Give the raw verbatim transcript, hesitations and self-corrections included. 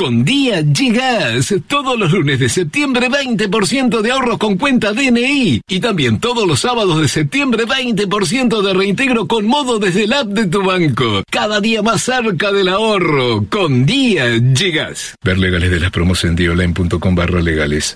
Con Día llegas. Todos los lunes de septiembre veinte por ciento de ahorros con cuenta D N I. Y también todos los sábados de septiembre veinte por ciento de reintegro con modo desde el app de tu banco. Cada día más cerca del ahorro. Con Día llegas. Ver legales de las promos en dionline punto com barra legales.